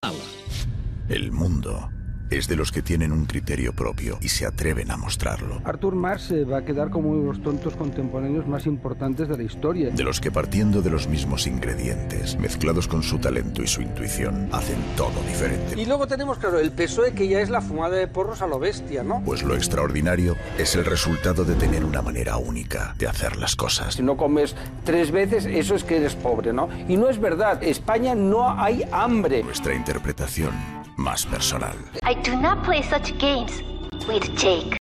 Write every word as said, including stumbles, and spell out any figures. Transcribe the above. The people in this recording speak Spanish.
agua. El mundo es de los que tienen un criterio propio y se atreven a mostrarlo. Arthur Marx se va a quedar como uno de los tontos contemporáneos más importantes de la historia. De los que, partiendo de los mismos ingredientes, mezclados con su talento y su intuición, hacen todo diferente. Y luego tenemos, claro, el P S O E, que ya es la fumada de porros a lo bestia, ¿no? Pues lo extraordinario es el resultado de tener una manera única de hacer las cosas. Si no comes tres veces, eso es que eres pobre, ¿no? Y no es verdad, España no hay hambre. Nuestra interpretación más personal. I do not play such games with Jake.